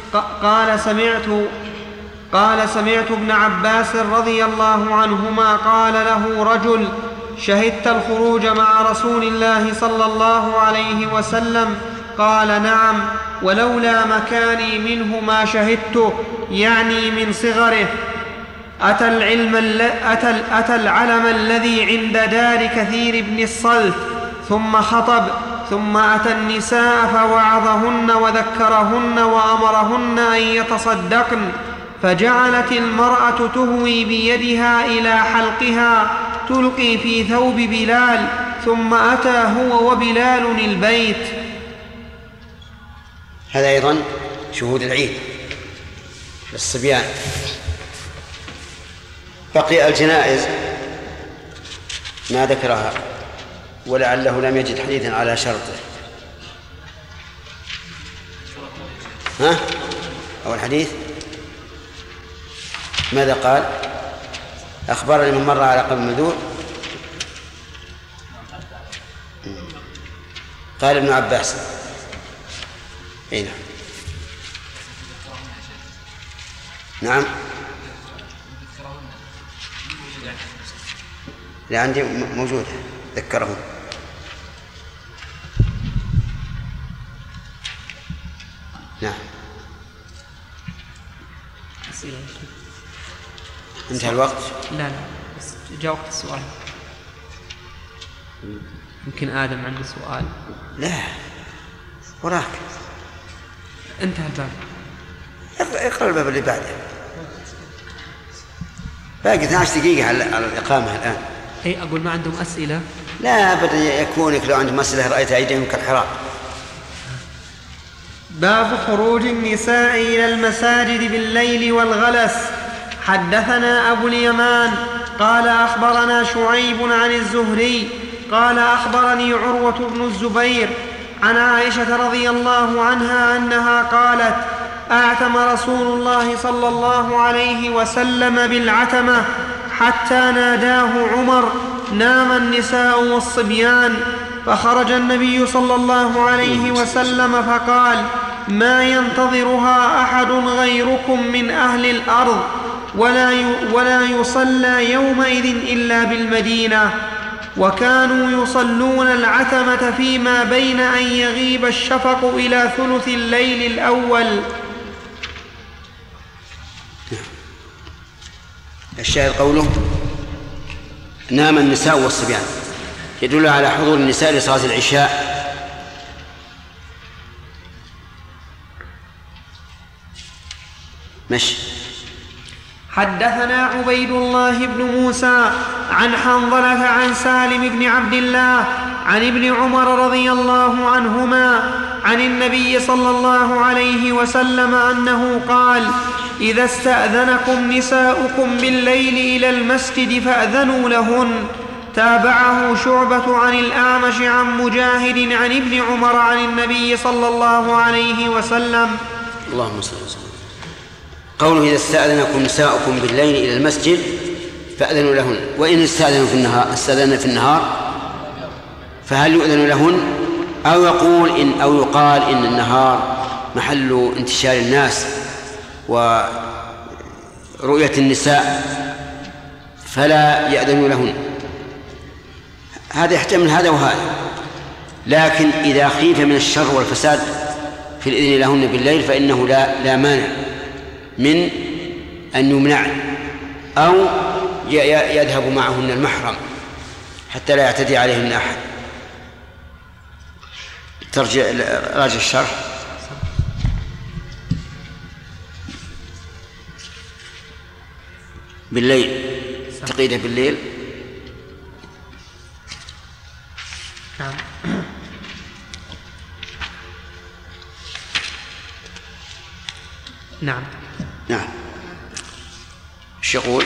قال سمعت ابن عباس رضي الله عنهما قال له رجل: شهدت الخروج مع رسول الله صلى الله عليه وسلم؟ قال: نعم، ولولا مكاني منه ما شهدته، يعني من صغره. أتى العلم الذي عند دار كثير بن الصلت ثم خطب، ثم أتى النساء فوعظهن وذكرهن وأمرهن أن يتصدقن، فجعلت المرأة تهوي بيدها إلى حلقها تلقي في ثوب بلال، ثم أتى هو وبلال البيت. هذا أيضا شهود العيد للصبيان. بقي الجنائز ما ذكرها ولعله لم يجد حديثا على شرطه. ها؟ أو الحديث ماذا قال؟ أخبرني من مر على قبر مذور قال ابن عباس. أين؟ نعم لا عندي موجودة ذكرهم. نعم انتهى الوقت. لا بس جاء وقت السؤال. يمكن آدم عنده سؤال. لا وراك انتهى الباب. اقرأ الباب اللي بعده. باقي 12 دقيقة على الإقامة الآن. أي أقول ما عندهم أسئلة. لا أبدا يكونك لو عندهم أسئلة رأيت أيديهم كالحراق. باب خروج النساء إلى المساجد بالليل والغلس. حدثنا أبو اليمان قال أخبرنا شعيب عن الزهري قال أخبرني عروة بن الزبير عن عائشة رضي الله عنها أنها قالت: أعتم رسول الله صلى الله عليه وسلم بالعتمة حتى ناداه عمر: نام النساء والصبيان. فخرج النبي صلى الله عليه وسلم فقال: ما ينتظرها أحد غيركم من أهل الأرض ولا يصلى يومئذ إلا بالمدينة. وكانوا يصلون العتمة فيما بين أن يغيب الشفق إلى ثلث الليل الأول. الشاهد قوله: نام النساء والصبيان، يدل على حضور النساء لصلاة العشاء. مشي. حدثنا عبيد الله بن موسى عن حنظلة عن سالم بن عبد الله عن ابن عمر رضي الله عنهما عن النبي صلى الله عليه وسلم أنه قال: إذا استأذنكم نساؤكم بالليل إلى المسجد فأذنوا لهن. تابعه شعبة عن الأعمش عن مجاهد عن ابن عمر عن النبي صلى الله عليه وسلم. اللهم صل وسلم. قوله: إذا استأذنكم نساؤكم بالليل إلى المسجد فأذنوا لهن. وإن استأذن في النهار فهل يؤذن لهن؟ أو يقال إن النهار محل انتشار الناس ورؤية النساء فلا يأذن لهن. هذا يحتمل هذا وهذا، لكن إذا خيف من الشر والفساد في الإذن لهن بالليل فإنه لا مانع من أن يمنع أو يذهب معهن المحرم حتى لا يعتدي عليهن أحد. راجع الشرح. بالليل، تقييده بالليل. نعم. ايش يقول؟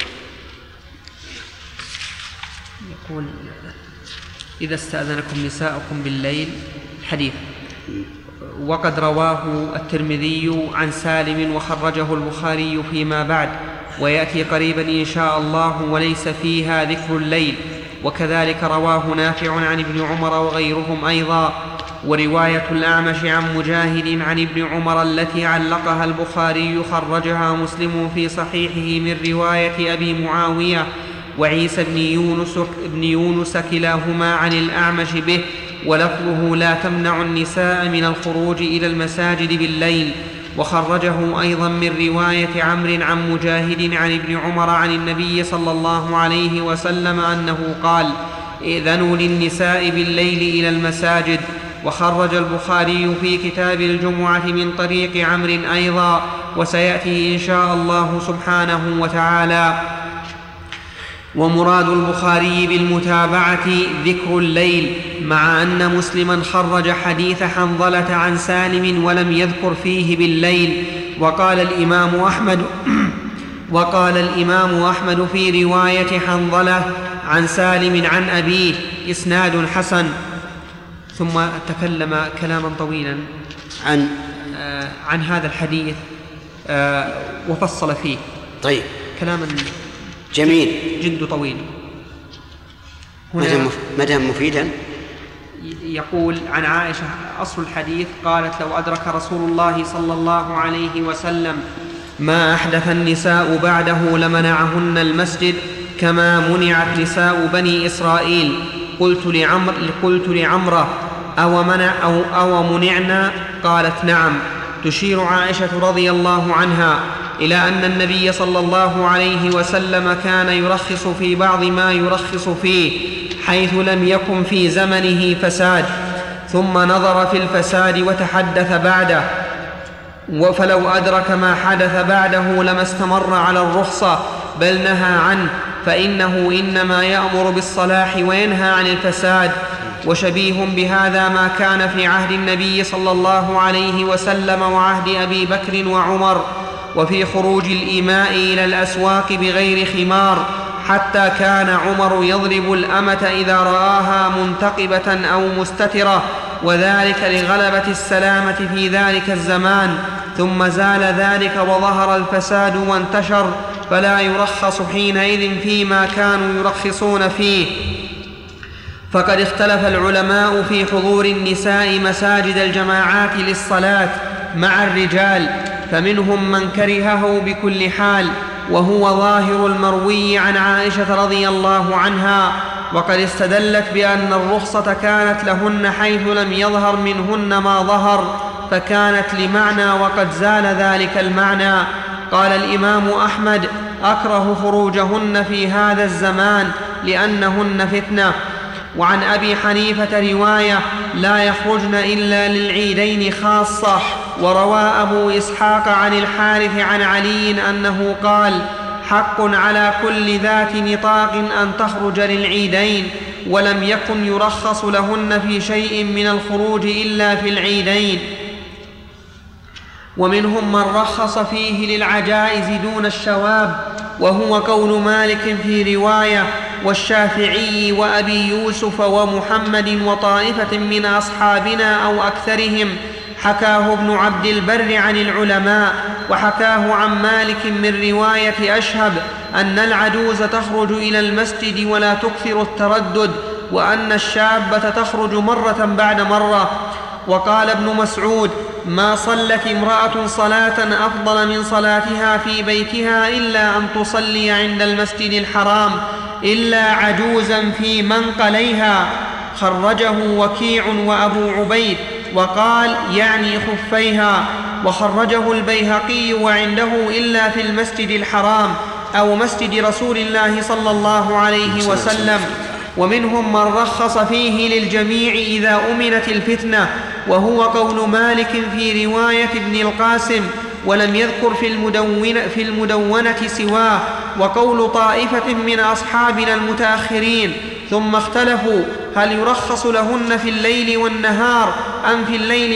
يقول: إذا استأذنكم نساؤكم بالليل، حديث وقد رواه الترمذي عن سالم وخرجه البخاري فيما بعد، ويأتي قريبا إن شاء الله، وليس فيها ذكر الليل. وكذلك رواه نافع عن ابن عمر وغيرهم أيضا. ورواية الأعمش عن مجاهد عن ابن عمر التي علقها البخاري خرجها مسلم في صحيحه من رواية أبي معاوية وعيسى بن يونس كلاهما عن الأعمش به، ولفظه: لا تمنع النساء من الخروج إلى المساجد بالليل. وخرجه أيضا من رواية عمرو عن مجاهد عن ابن عمر عن النبي صلى الله عليه وسلم أنه قال: ائذنوا للنساء بالليل إلى المساجد. وخرج البخاري في كتاب الجمعة من طريق عمرو أيضا، وسيأتي إن شاء الله سبحانه وتعالى. ومراد البخاري بالمتابعة ذكر الليل، مع أن مسلما خرج حديث حنظلة عن سالم ولم يذكر فيه بالليل. وقال الإمام أحمد في رواية حنظلة عن سالم عن أبيه إسناد حسن. ثم تكلم كلاما طويلا عن هذا الحديث وفصل فيه. طيب، كلاما جميل جد طويل. مدى مفيدا. يقول عن عائشة أصل الحديث قالت: لو أدرك رسول الله صلى الله عليه وسلم ما أحدث النساء بعده لمنعهن المسجد كما منعت نساء بني إسرائيل. قلت لعمرة: أو منعنا؟ قالت: نعم. تشير عائشة رضي الله عنها إلى أن النبي صلى الله عليه وسلم كان يرخص في بعض ما يرخص فيه، حيث لم يكن في زمنه فساد، ثم نظر في الفساد وتحدث بعده. فلو أدرك ما حدث بعده لما استمر على الرخصة، بل نهى عنه، فإنه إنما يأمر بالصلاح وينهى عن الفساد. وشبيه بهذا ما كان في عهد النبي صلى الله عليه وسلم وعهد أبي بكر وعمر، وفي خروج الإماء إلى الأسواق بغير خمار، حتى كان عمر يضرب الأمة إذا رآها منتقبة أو مستترة، وذلك لغلبة السلامة في ذلك الزمان. ثم زال ذلك وظهر الفساد وانتشر، فلا يرخص حينئذ فيما كانوا يرخصون فيه. فقد اختلف العلماء في حضور النساء مساجد الجماعات للصلاة مع الرجال، فمنهم من كرهه بكل حال، وهو ظاهر المروي عن عائشة رضي الله عنها. وقد استدلت بأن الرخصة كانت لهن حيث لم يظهر منهن ما ظهر، فكانت لمعنى وقد زال ذلك المعنى. قال الإمام أحمد: أكره خروجهن في هذا الزمان لأنهن فتنة. وعن أبي حنيفة رواية: لا يخرجن إلا للعيدين خاصة. وروى أبو إسحاق عن الحارث عن علي أنه قال: حق على كل ذات نطاق أن تخرج للعيدين، ولم يكن يرخص لهن في شيء من الخروج إلا في العيدين. ومنهم من رخص فيه للعجائز دون الشواب، وهو قول مالك في رواية، والشافعي وأبي يوسف ومحمد وطائفة من أصحابنا أو أكثرهم. حكاه ابن عبد البر عن العلماء، وحكاه عن مالك من رواية أشهب أن العجوز تخرج إلى المسجد ولا تكثر التردد، وأن الشابة تخرج مرة بعد مرة. وقال ابن مسعود: ما صلت امرأة صلاة أفضل من صلاتها في بيتها إلا أن تصلي عند المسجد الحرام إلا عجوزا في منقليها. خرجه وكيع وأبو عبيد، وقال يعني خفيها. وخرجه البيهقي وعنده إلا في المسجد الحرام أو مسجد رسول الله صلى الله عليه وسلم. ومنهم من رخص فيه للجميع إذا أمنت الفتنة، وهو قول مالك في رواية ابن القاسم، ولم يذكر في المدونة سواه، وقول طائفة من أصحابنا المتأخرين. ثم اختلفوا هل يرخص لهن في الليل والنهار أم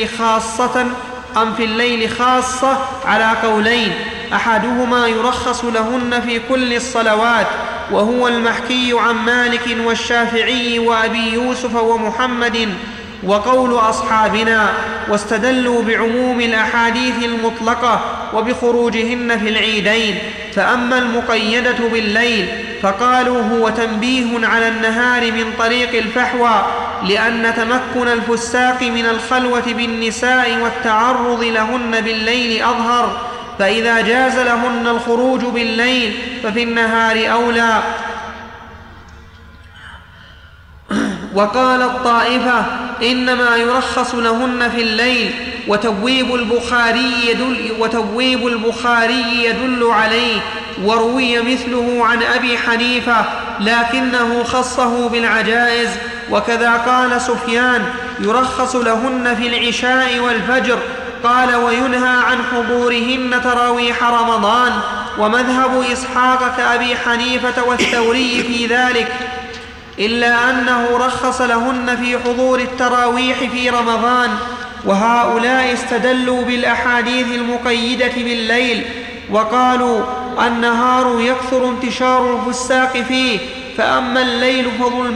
في الليل خاصة على قولين، أحدهما يرخص لهن في كل الصلوات، وهو المحكي عن مالك والشافعي وأبي يوسف ومحمد، وقول أصحابنا. واستدلوا بعموم الأحاديث المطلقة وبخروجهن في العيدين. فأما المقيدة بالليل فقالوا هو تنبيه على النهار من طريق الفحوى، لأن تمكن الفساق من الخلوة بالنساء والتعرض لهن بالليل أظهر، فإذا جاز لهن الخروج بالليل ففي النهار أولى. وقال الطائفة إنما يرخص لهن في الليل، وتبويب البخاري يدل عليه. وروي مثله عن أبي حنيفة لكنه خصه بالعجائز. وكذا قال سفيان يرخص لهن في العشاء والفجر. قال: وينهى عن حضورهن تراويح رمضان. ومذهب إسحاق كأبي حنيفة والثوري في ذلك، إلا أنه رخص لهن في حضور التراويح في رمضان. وهؤلاء استدلوا بالأحاديث المقيدة بالليل، وقالوا: النهار يكثر انتشار الفساق فيه، فأما الليل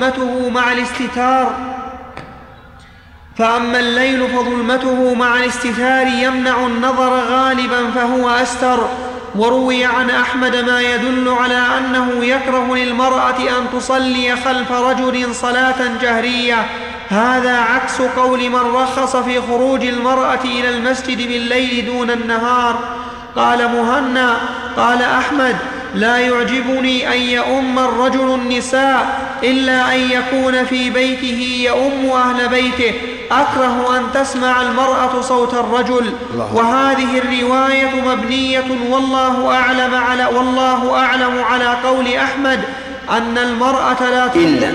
فظلمته مع الاستتار يمنع النظر غالبا فهو أستر. وروي عن أحمد ما يدل على أنه يكره للمرأة أن تصلي خلف رجل صلاة جهرية. هذا عكس قول من رخص في خروج المرأة إلى المسجد بالليل دون النهار. قال مهنا: قال أحمد: لا يعجبني أن يؤم الرجل النساء إلا أن يكون في بيته يؤم أهل بيته، أكره أن تسمع المرأة صوت الرجل. وهذه الرواية مبنية والله أعلم على قول أحمد أن المرأة لا تنظر.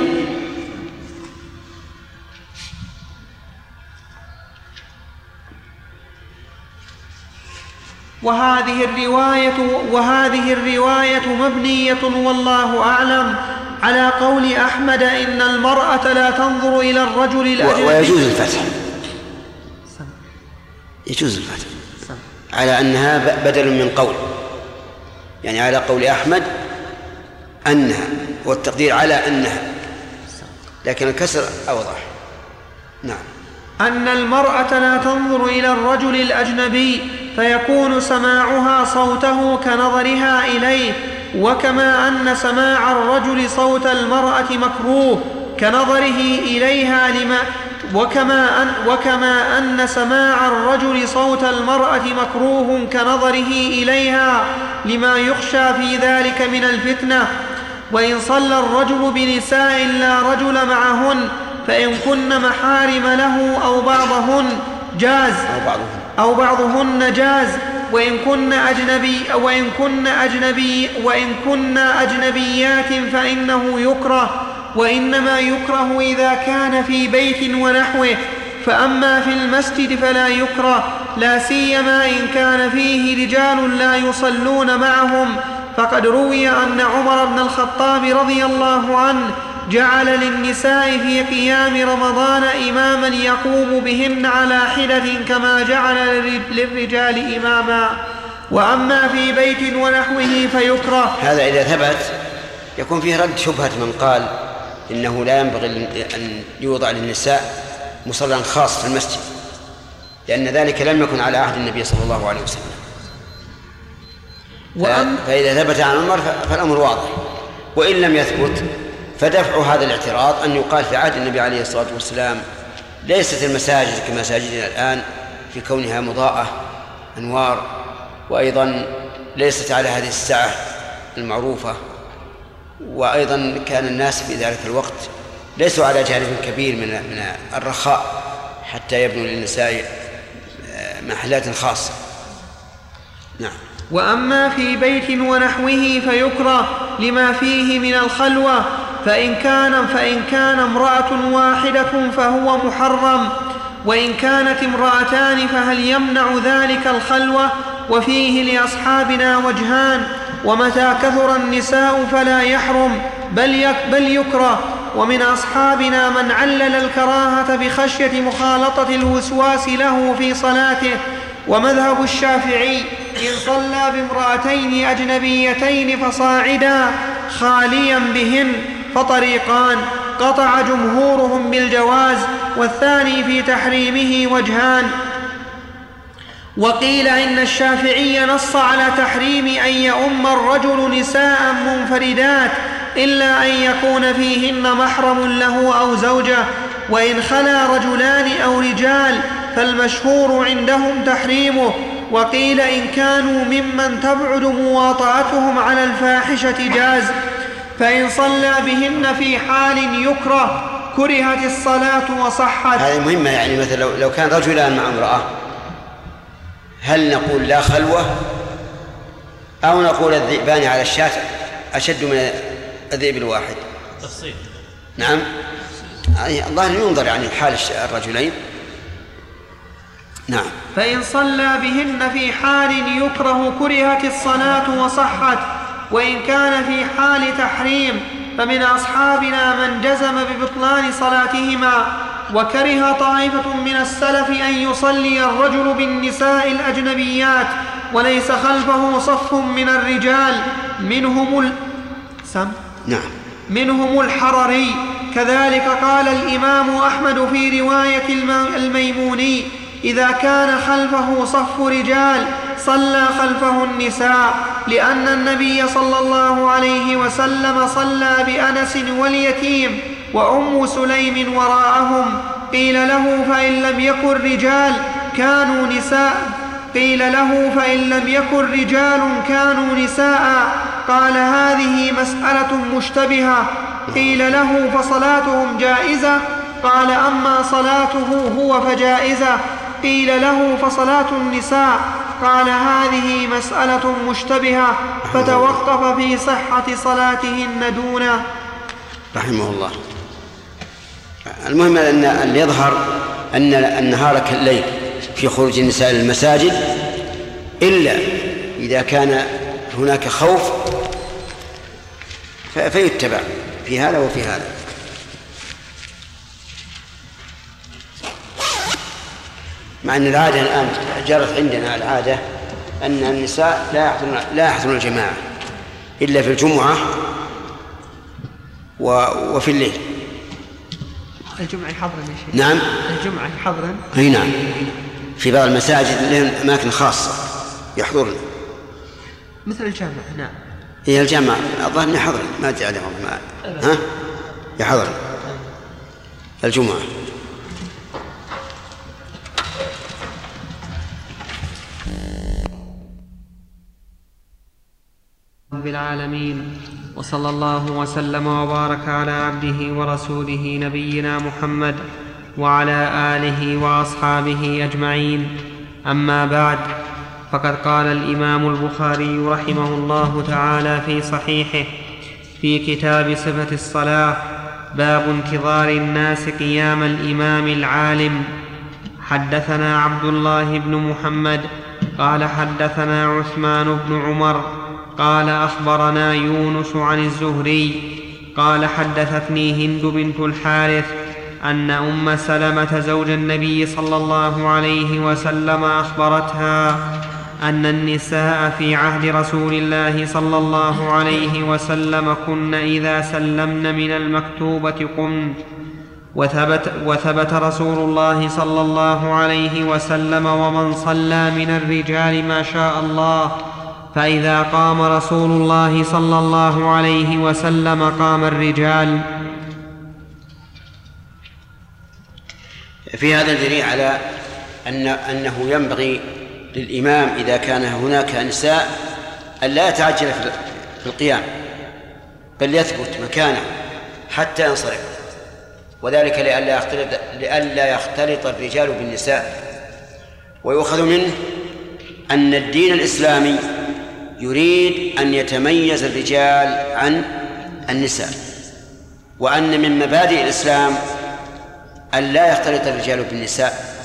وهذه الرواية مبنية والله أعلم على قول أحمد إن المرأة لا تنظر إلى الرجل الأجنبي. ويجوز الفتح، يجوز الفتح على أنها بدل من قول، يعني على قول أحمد أنها، والتقدير على أنها، لكن الكسر أوضح. نعم. أن المرأة لا تنظر إلى الرجل الأجنبي فيكون سماعها صوته كنظرها إليه، وكما أن سماع الرجل صوت المرأة مكروه كنظره إليها وكما أن سماع الرجل صوت المرأة مكروه كنظره إليها لما يخشى في ذلك من الفتنة. وإن صلى الرجل بنساء لا رجل معهن فإن كن محارم له أو بعضهن جاز، وإن كن أجنبيات فإنه يكره، وإنما يكره إذا كان في بيت ونحوه. فأما في المسجد فلا يكره، لا سيما إن كان فيه رجال لا يصلون معهم. فقد روي أن عمر بن الخطاب رضي الله عنه جعل للنساء في قيام رمضان إماما يقوم بهن على حدة كما جعل للرجال إماما. وأما في بيت ونحوه فيكره. هذا إذا ثبت يكون فيه رد شبهة من قال إنه لا ينبغي أن يوضع للنساء مصلى خاص في المسجد، لأن ذلك لم يكن على عهد النبي صلى الله عليه وسلم. فإذا ثبت عن عمر فالأمر واضح، وإن لم يثبت فدفع هذا الاعتراض أن يقال في عهد النبي عليه الصلاة والسلام ليست المساجد كمساجدنا الآن في كونها مضاءة أنوار، وأيضا ليست على هذه السعة المعروفة، وأيضا كان الناس في ذلك الوقت ليسوا على جانب كبير من الرخاء حتى يبنوا للنساء محلات خاصة. نعم. وأما في بيت ونحوه فيكره لما فيه من الخلوة، فإن كان امرأة واحدة فهو محرم، وإن كانت امرأتان فهل يمنع ذلك الخلوة؟ وفيه لأصحابنا وجهان، ومتى كثر النساء فلا يحرم بل يكره. ومن أصحابنا من علل الكراهة بخشية مخالطة الوسواس له في صلاته. ومذهب الشافعي إن صلى بامرأتين أجنبيتين فصاعدا خاليا بهن فطريقان، قطع جمهورهم بالجواز، والثاني في تحريمه وجهان. وقيل إن الشافعي نص على تحريم أن يؤم الرجل نساء منفردات إلا أن يكون فيهن محرم له أو زوجة، وإن خلا رجلان أو رجال فالمشهور عندهم تحريمه. وقيل إن كانوا ممن تبعد مواطأتهم على الفاحشة جاز، فإن صلى بهن في حال يكره كرهت الصلاة وصحت. هذه مهمة، يعني مثلا لو كان رجلان مع امرأة هل نقول لا خلوة أو نقول الذئبان على الشاة أشد من الذئب الواحد؟ تفصيل. نعم، الله ينظر يعني حال الرجلين. نعم. فإن صلى بهن في حال يكره كرهت الصلاة وصحت، وإن كان في حال تحريم فمن أصحابنا من جزم ببطلان صلاتهما. وكره طائفة من السلف أن يصلي الرجل بالنساء الأجنبيات وليس خلفه صف من الرجال منهم الحرري. كذلك قال الإمام أحمد في رواية الميموني: إذا كان خلفه صف رجال صلى خلفه النساء، لأن النبي صلى الله عليه وسلم صلى بأنس واليتيم وأم سليم وراءهم. قيل له: فإن لم يكن رجال كانوا نساء. قال: هذه مسألة مشتبهة. قيل له: فصلاتهم جائزة؟ قال: أما صلاته هو فجائزة. قيل له: فصلاة النساء؟ قال: هذه مسألة مشتبهة. فتوقف في صحة صلاتهن دونه. رحمه الله. المهم أن اللي يظهر أن النهار كالليل في خروج النساء للمساجد، إلا إذا كان هناك خوف فيتبع في هذا وفي هذا. مع أن العادة الآن جرت عندنا العادة أن النساء لا يحضرن الجماعة إلا في الجمعة وفي الليل. الجمعة يحضرن يا شيخ؟ نعم، الجمعة يحضرن. أي نعم، في بعض المساجد لهم أماكن خاصة يحضرن مثل الجامعة. نعم، هي الجامعة الظاهر يحضرن، ما أدري عليهم يحضرن الجمعة. رب العالمين، وصلى الله وسلم وبارك على عبده ورسوله نبينا محمد وعلى آله وأصحابه أجمعين. أما بعد، فقد قال الإمام البخاري رحمه الله تعالى في صحيحه في كتاب صفة الصلاة: باب انتظار الناس قيام الإمام العالم. حدثنا عبد الله بن محمد قال حدثنا عثمان بن عمر قال أخبرنا يونس عن الزهري قال حدثتني هند بنت الحارث أن أم سلمة زوج النبي صلى الله عليه وسلم أخبرتها أن النساء في عهد رسول الله صلى الله عليه وسلم كن إذا سلمن من المكتوبة قمن. وثبت رسول الله صلى الله عليه وسلم: ومن صلى من الرجال ما شاء الله. فإذا قام رسول الله صلى الله عليه وسلم قام الرجال. في هذا دليل على أنه ينبغي للإمام إذا كان هناك نساء أن لا يتعجل في القيام، بل يثبت مكانه حتى ينصرف، وذلك لئلا يختلط الرجال بالنساء. ويؤخذ منه أن الدين الإسلامي يريد أن يتميز الرجال عن النساء، وأن من مبادئ الإسلام أن لا يختلط الرجال بالنساء.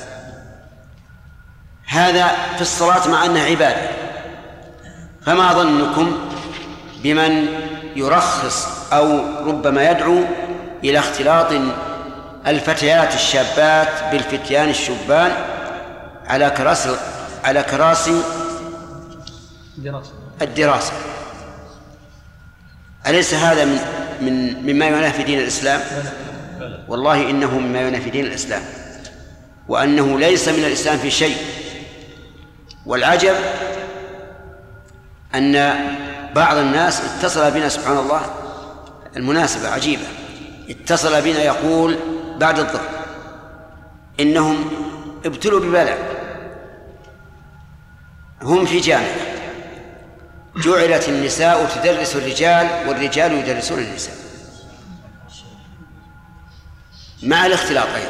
هذا في الصلاة مع أنها عبادة. فما ظنكم بمن يرخص أو ربما يدعو إلى اختلاط الفتيات الشابات بالفتيان الشبان على كراسي الدراسة؟ أليس هذا مما ينافي دين الإسلام؟ والله إنه مما ينافي دين الإسلام، وأنه ليس من الإسلام في شيء. والعجب أن بعض الناس اتصل بنا، سبحان الله، المناسبة عجيبة، اتصل بنا يقول بعد الظهر إنهم ابتلوا ببلاء. هم في جامعة جعلت النساء تدرس الرجال والرجال يدرسون النساء مع الاختلاط أيضا.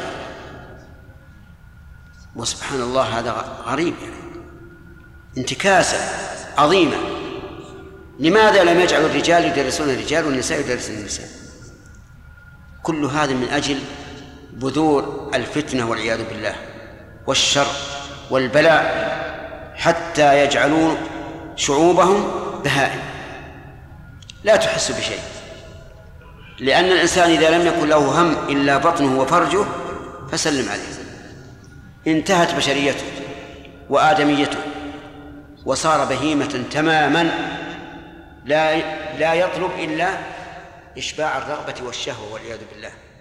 وسبحان الله هذا غريب، يعني انتكاسة عظيمة. لماذا لم يجعل الرجال يدرسون الرجال والنساء يدرسون النساء؟ كل هذا من أجل بذور الفتنة والعياذ بالله والشر والبلاء حتى يجعلون شعوبهم بهائم لا تحس بشيء، لأن الإنسان إذا لم يكن له هم إلا بطنه وفرجه فسلم عليه، انتهت بشريته وآدميته وصار بهيمة تماما لا يطلب إلا إشباع الرغبة والشهوة والعياذ بالله.